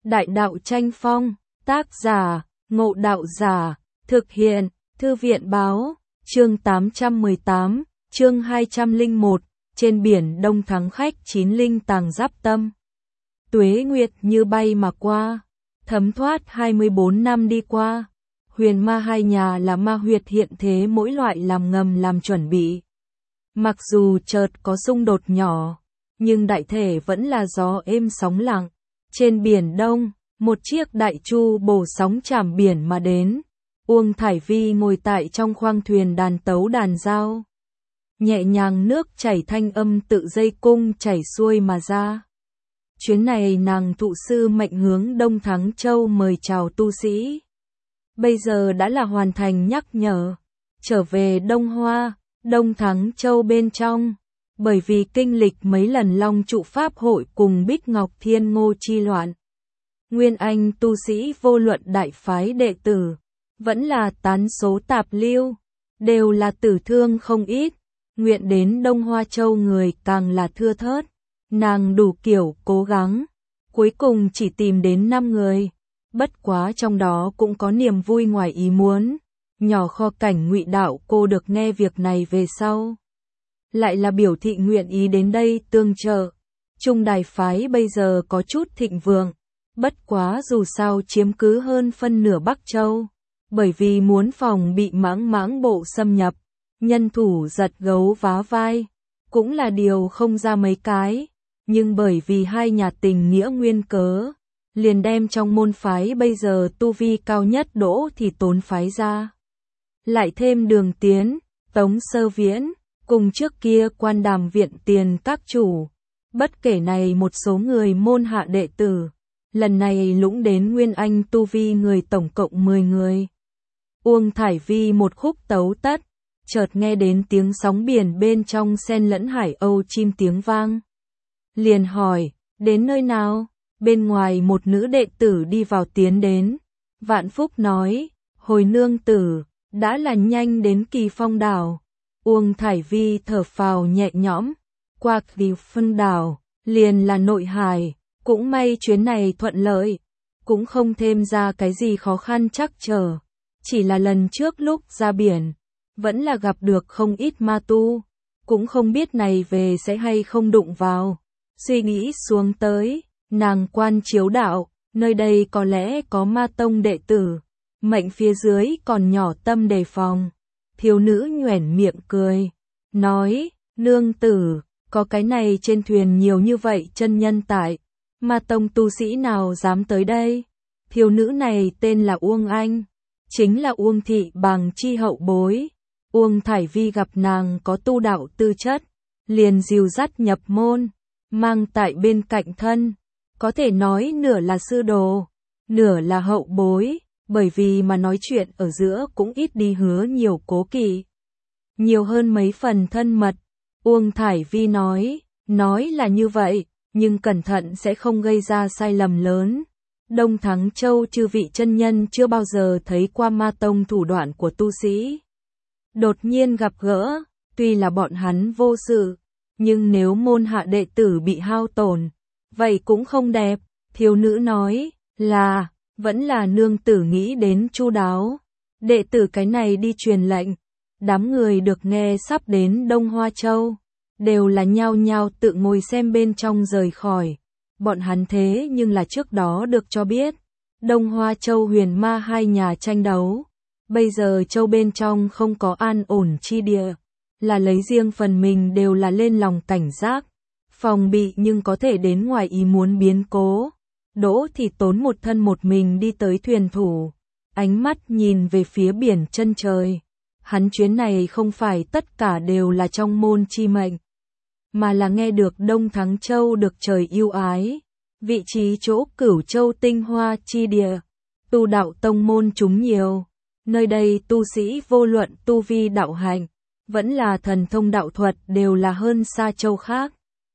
Đại đạo tranh phong, tác giả, Ngộ Đạo Giả, thực hiện, Thư viện báo, chương 818, chương 201, trên biển Đông thắng khách 9 linh tàng giáp tâm. Tuế nguyệt như bay mà qua, thấm thoát 24 năm đi qua, huyền ma hai nhà là ma huyệt hiện thế mỗi loại làm ngầm làm chuẩn bị. Mặc dù chợt có xung đột nhỏ, nhưng đại thể vẫn là gió êm sóng lặng. Trên biển Đông, một chiếc đại chu bổ sóng chạm biển mà đến. Uông Thải Vi ngồi tại trong khoang thuyền đàn tấu đàn dao. Nhẹ nhàng nước chảy thanh âm tự dây cung chảy xuôi mà ra. Chuyến này nàng thụ sư mệnh hướng Đông Thắng Châu mời chào tu sĩ. Bây giờ đã là hoàn thành nhắc nhở. Trở về Đông Hoa, Đông Thắng Châu bên trong. Bởi vì kinh lịch mấy lần Long Trụ Pháp hội cùng Bích Ngọc Thiên Ngô chi loạn. Nguyên Anh tu sĩ vô luận đại phái đệ tử, vẫn là tán số tạp lưu, đều là tử thương không ít. Nguyện đến Đông Hoa Châu người càng là thưa thớt. Nàng đủ kiểu cố gắng, cuối cùng chỉ tìm đến 5 người. Bất quá trong đó cũng có niềm vui ngoài ý muốn. Nhỏ kho cảnh Ngụy Đạo cô được nghe việc này về sau, lại là biểu thị nguyện ý đến đây tương trợ. Trung đài phái bây giờ có chút thịnh vượng, bất quá dù sao chiếm cứ hơn phân nửa Bắc Châu, bởi vì muốn phòng bị mãng bộ xâm nhập, nhân thủ giật gấu vá vai, cũng là điều không ra mấy cái, nhưng bởi vì hai nhà tình nghĩa nguyên cớ, liền đem trong môn phái bây giờ tu vi cao nhất Đỗ Thì Tốn phái ra. Lại thêm Đường Tiến, Tống Sơ Viễn, cùng trước kia Quan Đàm viện tiền các chủ, bất kể này một số người môn hạ đệ tử, lần này lũng đến Nguyên Anh tu vi người tổng cộng 10 người. Uông Thải Vi một khúc tấu tất, chợt nghe đến tiếng sóng biển bên trong xen lẫn hải âu chim tiếng vang. Liền hỏi, đến nơi nào? Bên ngoài một nữ đệ tử đi vào tiến đến. Vạn Phúc nói, hồi nương tử, đã là nhanh đến Kỳ Phong đảo. Uông Thải Vi thở phào nhẹ nhõm, qua Kỳ Phong đảo, liền là nội hải, cũng may chuyến này thuận lợi, cũng không thêm ra cái gì khó khăn trắc trở, chỉ là lần trước lúc ra biển, vẫn là gặp được không ít ma tu, cũng không biết này về sẽ hay không đụng vào. Suy nghĩ xuống tới, nàng quan chiếu đạo, nơi đây có lẽ có ma tông đệ tử, mệnh phía dưới còn nhỏ tâm đề phòng. Thiếu nữ nhoẻn miệng cười, nói, nương tử, có cái này trên thuyền nhiều như vậy chân nhân tại, ma tông tu sĩ nào dám tới đây? Thiếu nữ này tên là Uông Anh, chính là Uông thị Bàng chi hậu bối. Uông Thải Vi gặp nàng có tu đạo tư chất, liền dìu dắt nhập môn, mang tại bên cạnh thân, có thể nói nửa là sư đồ, nửa là hậu bối. Bởi vì mà nói chuyện ở giữa cũng ít đi hứa nhiều cố kỵ, nhiều hơn mấy phần thân mật. Uông Thải Vi nói là như vậy, nhưng cẩn thận sẽ không gây ra sai lầm lớn. Đông Thắng Châu chư vị chân nhân chưa bao giờ thấy qua ma tông thủ đoạn của tu sĩ. Đột nhiên gặp gỡ, tuy là bọn hắn vô sự, nhưng nếu môn hạ đệ tử bị hao tổn, vậy cũng không đẹp. Thiếu nữ nói là, vẫn là nương tử nghĩ đến chu đáo. Đệ tử cái này đi truyền lệnh. Đám người được nghe sắp đến Đông Hoa Châu, đều là nhao nhao tự ngồi xem bên trong rời khỏi. Bọn hắn thế nhưng là trước đó được cho biết, Đông Hoa Châu huyền ma hai nhà tranh đấu. Bây giờ châu bên trong không có an ổn chi địa, là lấy riêng phần mình đều là lên lòng cảnh giác, phòng bị nhưng có thể đến ngoài ý muốn biến cố. Đỗ Thì Tốn một thân một mình đi tới thuyền thủ, ánh mắt nhìn về phía biển chân trời. Hắn chuyến này không phải tất cả đều là trong môn chi mệnh, mà là nghe được Đông Thắng Châu được trời yêu ái, vị trí chỗ Cửu Châu tinh hoa chi địa, tu đạo tông môn chúng nhiều. Nơi đây tu sĩ vô luận tu vi đạo hạnh, vẫn là thần thông đạo thuật đều là hơn xa châu khác.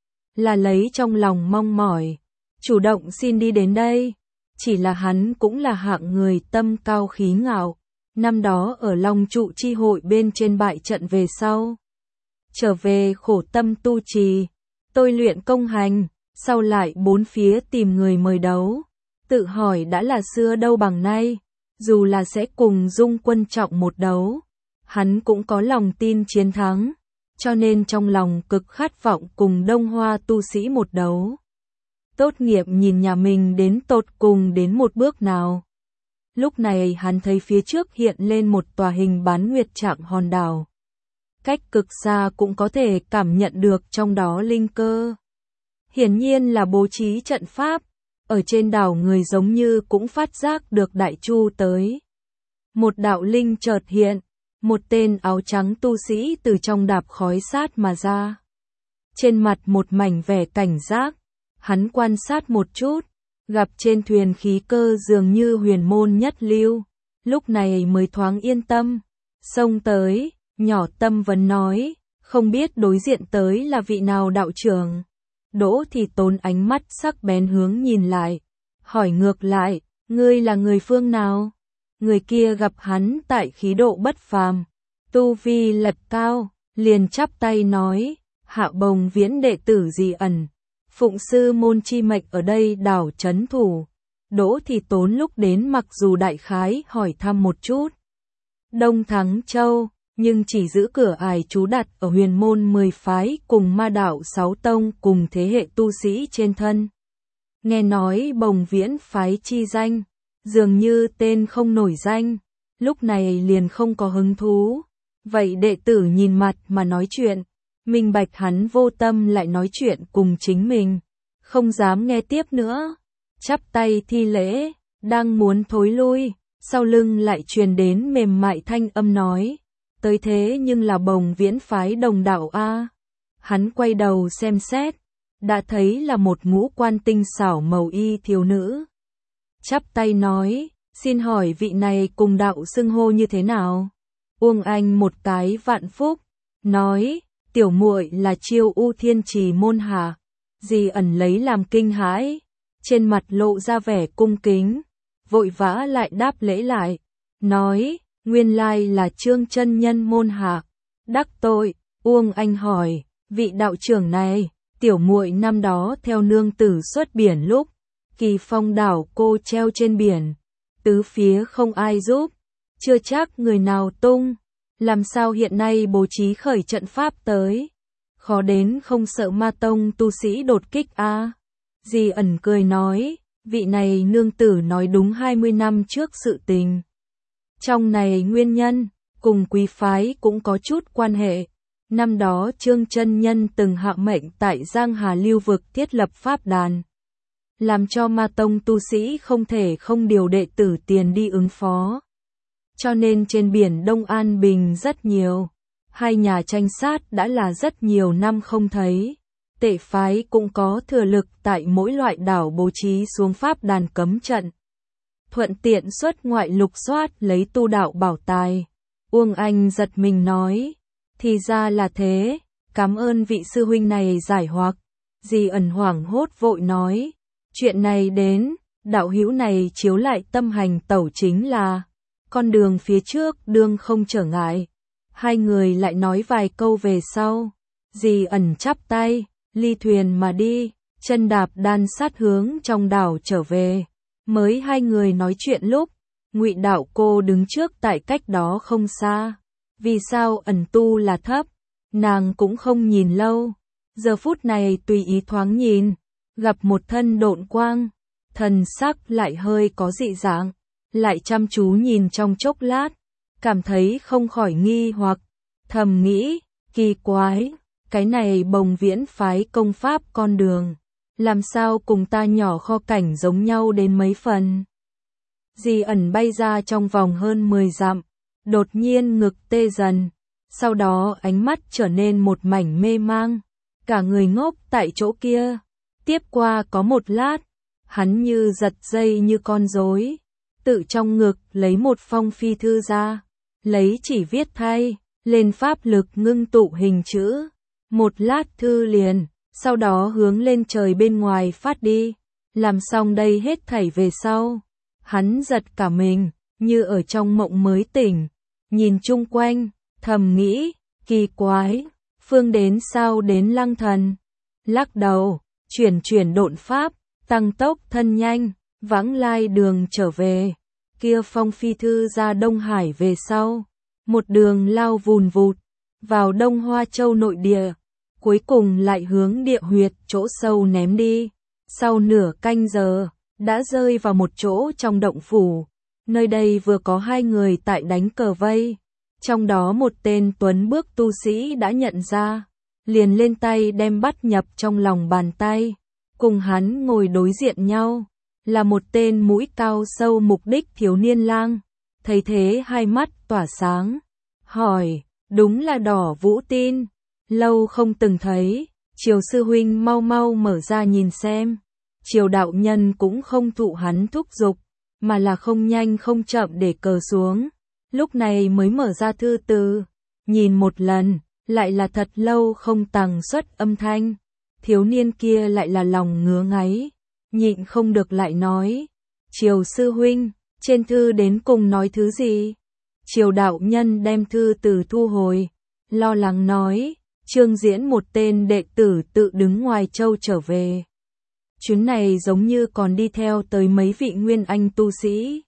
Là lấy trong lòng mong mỏi, chủ động xin đi đến đây. Chỉ là hắn cũng là hạng người tâm cao khí ngạo, năm đó ở Long Trụ chi hội bên trên bại trận về sau, trở về khổ tâm tu trì, tôi luyện công hành, sau lại bốn phía tìm người mời đấu, tự hỏi đã là xưa đâu bằng nay, dù là sẽ cùng Dung Quân Trọng một đấu, hắn cũng có lòng tin chiến thắng, cho nên trong lòng cực khát vọng cùng Đông Hoa tu sĩ một đấu. Tốt nghiệp nhìn nhà mình đến tột cùng đến một bước nào. Lúc này hắn thấy phía trước hiện lên một tòa hình bán nguyệt trạng hòn đảo. Cách cực xa cũng có thể cảm nhận được trong đó linh cơ. Hiển nhiên là bố trí trận pháp, ở trên đảo người giống như cũng phát giác được Đại Chu tới. Một đạo linh chợt hiện, một tên áo trắng tu sĩ từ trong đạp khói sát mà ra. Trên mặt một mảnh vẻ cảnh giác, hắn quan sát một chút, gặp trên thuyền khí cơ dường như huyền môn nhất lưu, lúc này mới thoáng yên tâm, xông tới, nhỏ tâm vấn nói, không biết đối diện tới là vị nào đạo trưởng. Đỗ Thì Tốn ánh mắt sắc bén hướng nhìn lại, hỏi ngược lại, ngươi là người phương nào? Người kia gặp hắn tại khí độ bất phàm, tu vi lật cao, liền chắp tay nói, Hạ Bồng Viễn đệ tử Di Ẩn, phụng sư môn chi mệnh ở đây đảo trấn thủ. Đỗ Thì Tốn lúc đến mặc dù đại khái hỏi thăm một chút Đông Thắng Châu, nhưng chỉ giữ cửa ải trú đặt ở huyền môn 10 phái cùng ma đạo 6 tông cùng thế hệ tu sĩ trên thân. Nghe nói Bồng Viễn phái chi danh, dường như tên không nổi danh, lúc này liền không có hứng thú. Vậy đệ tử nhìn mặt mà nói chuyện, minh bạch hắn vô tâm lại nói chuyện cùng chính mình, không dám nghe tiếp nữa. Chắp tay thi lễ, đang muốn thối lui, sau lưng lại truyền đến mềm mại thanh âm nói, tới thế nhưng là Bồng Viễn phái đồng đạo a. Hắn quay đầu xem xét, đã thấy là một ngũ quan tinh xảo màu y thiếu nữ. Chắp tay nói, xin hỏi vị này cùng đạo xưng hô như thế nào? Uông Anh một cái vạn phúc, nói, tiểu muội là Chiêu U Thiên Trì môn hạ. Di Ẩn lấy làm kinh hãi, trên mặt lộ ra vẻ cung kính, vội vã lại đáp lễ lại, nói, nguyên lai là Trương chân nhân môn hạ. Đắc tội, Uông Anh hỏi, vị đạo trưởng này, tiểu muội năm đó theo nương tử xuất biển lúc, Kỳ Phong đảo cô treo trên biển, tứ phía không ai giúp, chưa chắc người nào tung, làm sao hiện nay bố trí khởi trận pháp tới, khó đến không sợ ma tông tu sĩ đột kích a. Di Ẩn cười nói, vị này nương tử nói đúng 20 năm trước sự tình. Trong này nguyên nhân, cùng quý phái cũng có chút quan hệ. Năm đó Trương chân nhân từng hạ mệnh tại Giang Hà lưu vực thiết lập pháp đàn, làm cho ma tông tu sĩ không thể không điều đệ tử tiền đi ứng phó. Cho nên trên biển Đông An bình rất nhiều, hai nhà tranh sát đã là rất nhiều năm không thấy. Tệ phái cũng có thừa lực tại mỗi loại đảo bố trí xuống pháp đàn cấm trận, thuận tiện xuất ngoại lục soát lấy tu đạo bảo tài. Uông Anh giật mình nói, thì ra là thế, cảm ơn vị sư huynh này giải hoặc. Di Ẩn hoảng hốt vội nói, chuyện này đến, đạo hữu này chiếu lại tâm hành tẩu chính là, con đường phía trước đương không trở ngại. Hai người lại nói vài câu về sau, Di Ẩn chắp tay, ly thuyền mà đi, chân đạp đan sát hướng trong đảo trở về. Mới hai người nói chuyện lúc, Ngụy đạo cô đứng trước tại cách đó không xa. Vì sao ẩn tu là thấp, nàng cũng không nhìn lâu. Giờ phút này tùy ý thoáng nhìn, gặp một thân độn quang, thần sắc lại hơi có dị dạng, lại chăm chú nhìn trong chốc lát, cảm thấy không khỏi nghi hoặc, thầm nghĩ, kỳ quái, cái này Bồng Viễn phái công pháp con đường, làm sao cùng ta nhỏ kho cảnh giống nhau đến mấy phần. Di Ẩn bay ra trong vòng hơn 10 dặm, đột nhiên ngực tê dần, sau đó ánh mắt trở nên một mảnh mê mang, cả người ngốc tại chỗ kia. Tiếp qua có một lát, hắn như giật dây như con rối, tự trong ngực lấy một phong phi thư ra, lấy chỉ viết thay, lên pháp lực ngưng tụ hình chữ, một lát thư liền, sau đó hướng lên trời bên ngoài phát đi. Làm xong đây hết thảy về sau, hắn giật cả mình, như ở trong mộng mới tỉnh, nhìn chung quanh, thầm nghĩ, kỳ quái, phương đến sao đến Lăng Thần. Lắc đầu, chuyển độn pháp, tăng tốc thân nhanh, vãng lai đường trở về, kia phong phi thư ra Đông Hải về sau, một đường lao vùn vụt, vào Đông Hoa Châu nội địa, cuối cùng lại hướng địa huyệt chỗ sâu ném đi. Sau nửa canh giờ, đã rơi vào một chỗ trong động phủ, nơi đây vừa có hai người tại đánh cờ vây, trong đó một tên tuấn bước tu sĩ đã nhận ra, liền lên tay đem bắt nhập trong lòng bàn tay, cùng hắn ngồi đối diện nhau, là một tên mũi cao sâu mục đích thiếu niên lang, thấy thế hai mắt tỏa sáng, hỏi, đúng là Đỏ Vũ Tin, lâu không từng thấy, Triều sư huynh mau mau mở ra nhìn xem. Triều đạo nhân cũng không thụ hắn thúc giục, mà là không nhanh không chậm để cờ xuống, lúc này mới mở ra thư từ, nhìn một lần, lại là thật lâu không tằng xuất âm thanh, thiếu niên kia lại là lòng ngứa ngáy, nhịn không được lại nói, Triều sư huynh, trên thư đến cùng nói thứ gì? Triều đạo nhân đem thư từ thu hồi, lo lắng nói, Trương Diễn một tên đệ tử tự đứng ngoài châu trở về. Chuyến này giống như còn đi theo tới mấy vị nguyên anh tu sĩ.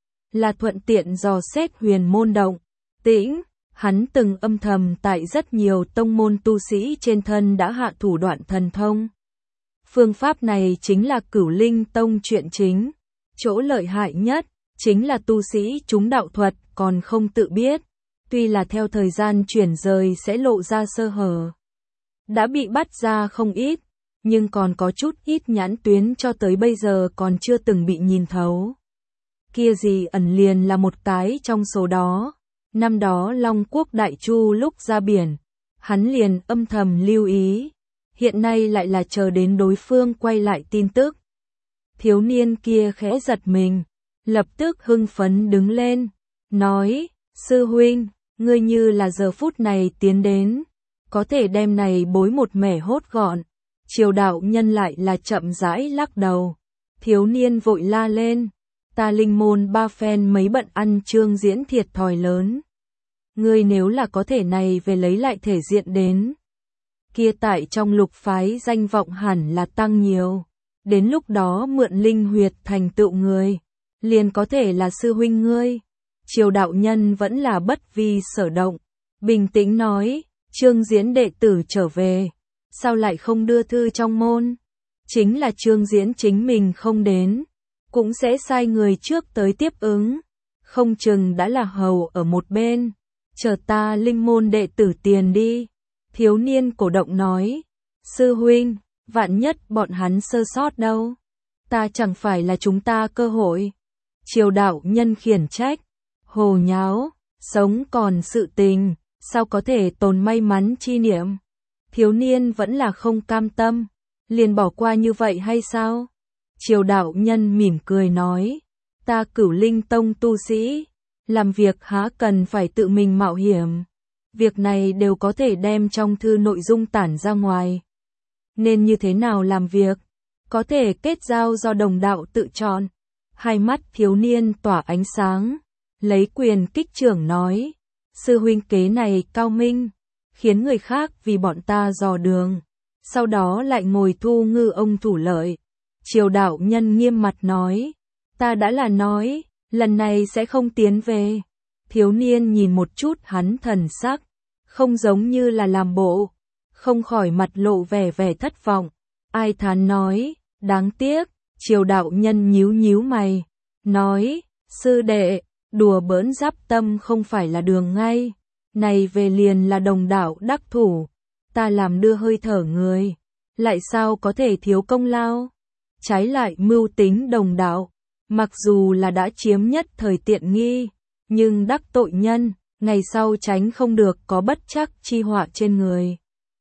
Là thuận tiện dò xét huyền môn động, tĩnh, hắn từng âm thầm tại rất nhiều tông môn tu sĩ trên thân đã hạ thủ đoạn thần thông. Phương pháp này chính là Cửu Linh Tông chuyện chính. Chỗ lợi hại nhất, chính là tu sĩ chúng đạo thuật còn không tự biết. Tuy là theo thời gian chuyển rời sẽ lộ ra sơ hở. Đã bị bắt ra không ít, nhưng còn có chút ít nhãn tuyến cho tới bây giờ còn chưa từng bị nhìn thấu. Kia gì ẩn liền là một cái trong số đó. Năm đó Long Quốc Đại Chu lúc ra biển, hắn liền âm thầm lưu ý. Hiện nay lại là chờ đến đối phương quay lại tin tức. Thiếu niên kia khẽ giật mình, lập tức hưng phấn đứng lên, nói, sư huynh, ngươi như là giờ phút này tiến đến, có thể đem này bối một mẻ hốt gọn. Triều đạo nhân lại là chậm rãi lắc đầu, thiếu niên vội la lên, ta linh môn ba phen mấy bận ăn Trương Diễn thiệt thòi lớn. Ngươi nếu là có thể này về lấy lại thể diện đến, kia tại trong lục phái danh vọng hẳn là tăng nhiều, đến lúc đó mượn linh huyệt thành tựu người, liền có thể là sư huynh ngươi. Triều đạo nhân vẫn là bất vi sở động, bình tĩnh nói, Trương Diễn đệ tử trở về, sao lại không đưa thư trong môn? Chính là Trương Diễn chính mình không đến, cũng sẽ sai người trước tới tiếp ứng, không chừng đã là hầu ở một bên, chờ ta linh môn đệ tử tiền đi. Thiếu niên cổ động nói, sư huynh, vạn nhất bọn hắn sơ sót đâu, ta chẳng phải là chúng ta cơ hội. Triều đạo nhân khiển trách, hồ nháo, sống còn sự tình, sao có thể tồn may mắn chi niệm? Thiếu niên vẫn là không cam tâm, liền bỏ qua như vậy hay sao? Triều đạo nhân mỉm cười nói, ta Cửu Linh Tông tu sĩ, làm việc há cần phải tự mình mạo hiểm. Việc này đều có thể đem trong thư nội dung tản ra ngoài. Nên như thế nào làm việc? Có thể kết giao do đồng đạo tự chọn. Hai mắt thiếu niên tỏa ánh sáng, lấy quyền kích trưởng nói, sư huynh kế này cao minh, khiến người khác vì bọn ta dò đường, sau đó lại ngồi thu ngư ông thủ lợi. Triều đạo nhân nghiêm mặt nói, ta đã là nói, lần này sẽ không tiến về. Thiếu niên nhìn một chút hắn thần sắc, không giống như là làm bộ, không khỏi mặt lộ vẻ thất vọng. Ai thán nói, đáng tiếc. Triều đạo nhân nhíu nhíu mày, nói, sư đệ, đùa bỡn giáp tâm không phải là đường ngay, này về liền là đồng đạo đắc thủ, ta làm đưa hơi thở người, lại sao có thể thiếu công lao? Trái lại mưu tính đồng đạo, mặc dù là đã chiếm nhất thời tiện nghi, nhưng đắc tội nhân, ngày sau tránh không được có bất trắc chi họa trên người.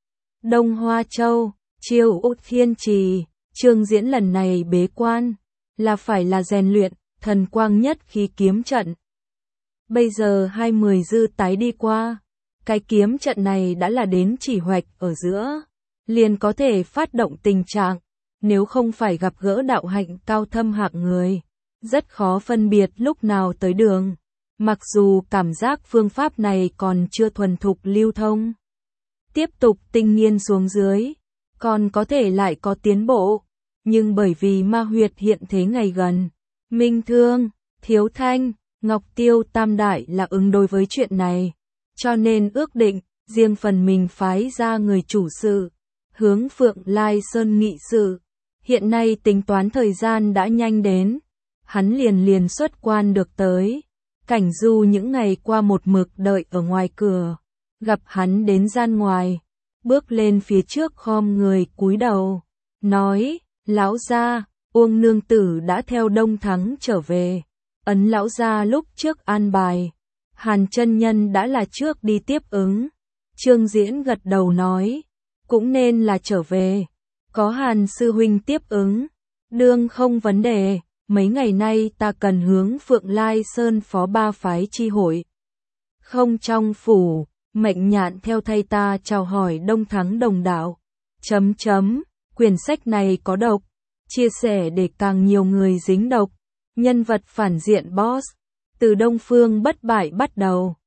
Đông Hoa Châu, Chiêu Út Thiên Trì, Trương Diễn lần này bế quan, là phải là rèn luyện, thần quang nhất khí kiếm trận. Bây giờ 20 dư tái đi qua, cái kiếm trận này đã là đến chỉ hoạch ở giữa, liền có thể phát động tình trạng, nếu không phải gặp gỡ đạo hạnh cao thâm hạng người, rất khó phân biệt lúc nào tới đường. Mặc dù cảm giác phương pháp này còn chưa thuần thục lưu thông, tiếp tục tinh nghiên xuống dưới, còn có thể lại có tiến bộ, nhưng bởi vì ma huyệt hiện thế ngày gần, Minh Thương, Thiếu Thanh, Ngọc Tiêu tam đại là ứng đối với chuyện này, cho nên ước định, riêng phần mình phái ra người chủ sự, hướng Phượng Lai Sơn nghị sự. Hiện nay tính toán thời gian đã nhanh đến, hắn liền xuất quan được tới. Cảnh Du những ngày qua một mực đợi ở ngoài cửa, gặp hắn đến gian ngoài, bước lên phía trước khom người cúi đầu, nói, lão gia, Uông nương tử đã theo Đông Thắng trở về, ấn lão gia lúc trước an bài, Hàn chân nhân đã là trước đi tiếp ứng. Trương Diễn gật đầu nói, cũng nên là trở về, có Hàn sư huynh tiếp ứng, đương không vấn đề. Mấy ngày nay ta cần hướng Phượng Lai Sơn phó ba phái chi hội. Không trong phủ, Mệnh Nhạn theo thay ta chào hỏi Đông Thắng đồng đạo. Quyển sách này có độc, chia sẻ để càng nhiều người dính độc. Nhân vật phản diện boss, từ Đông Phương bất bại bắt đầu.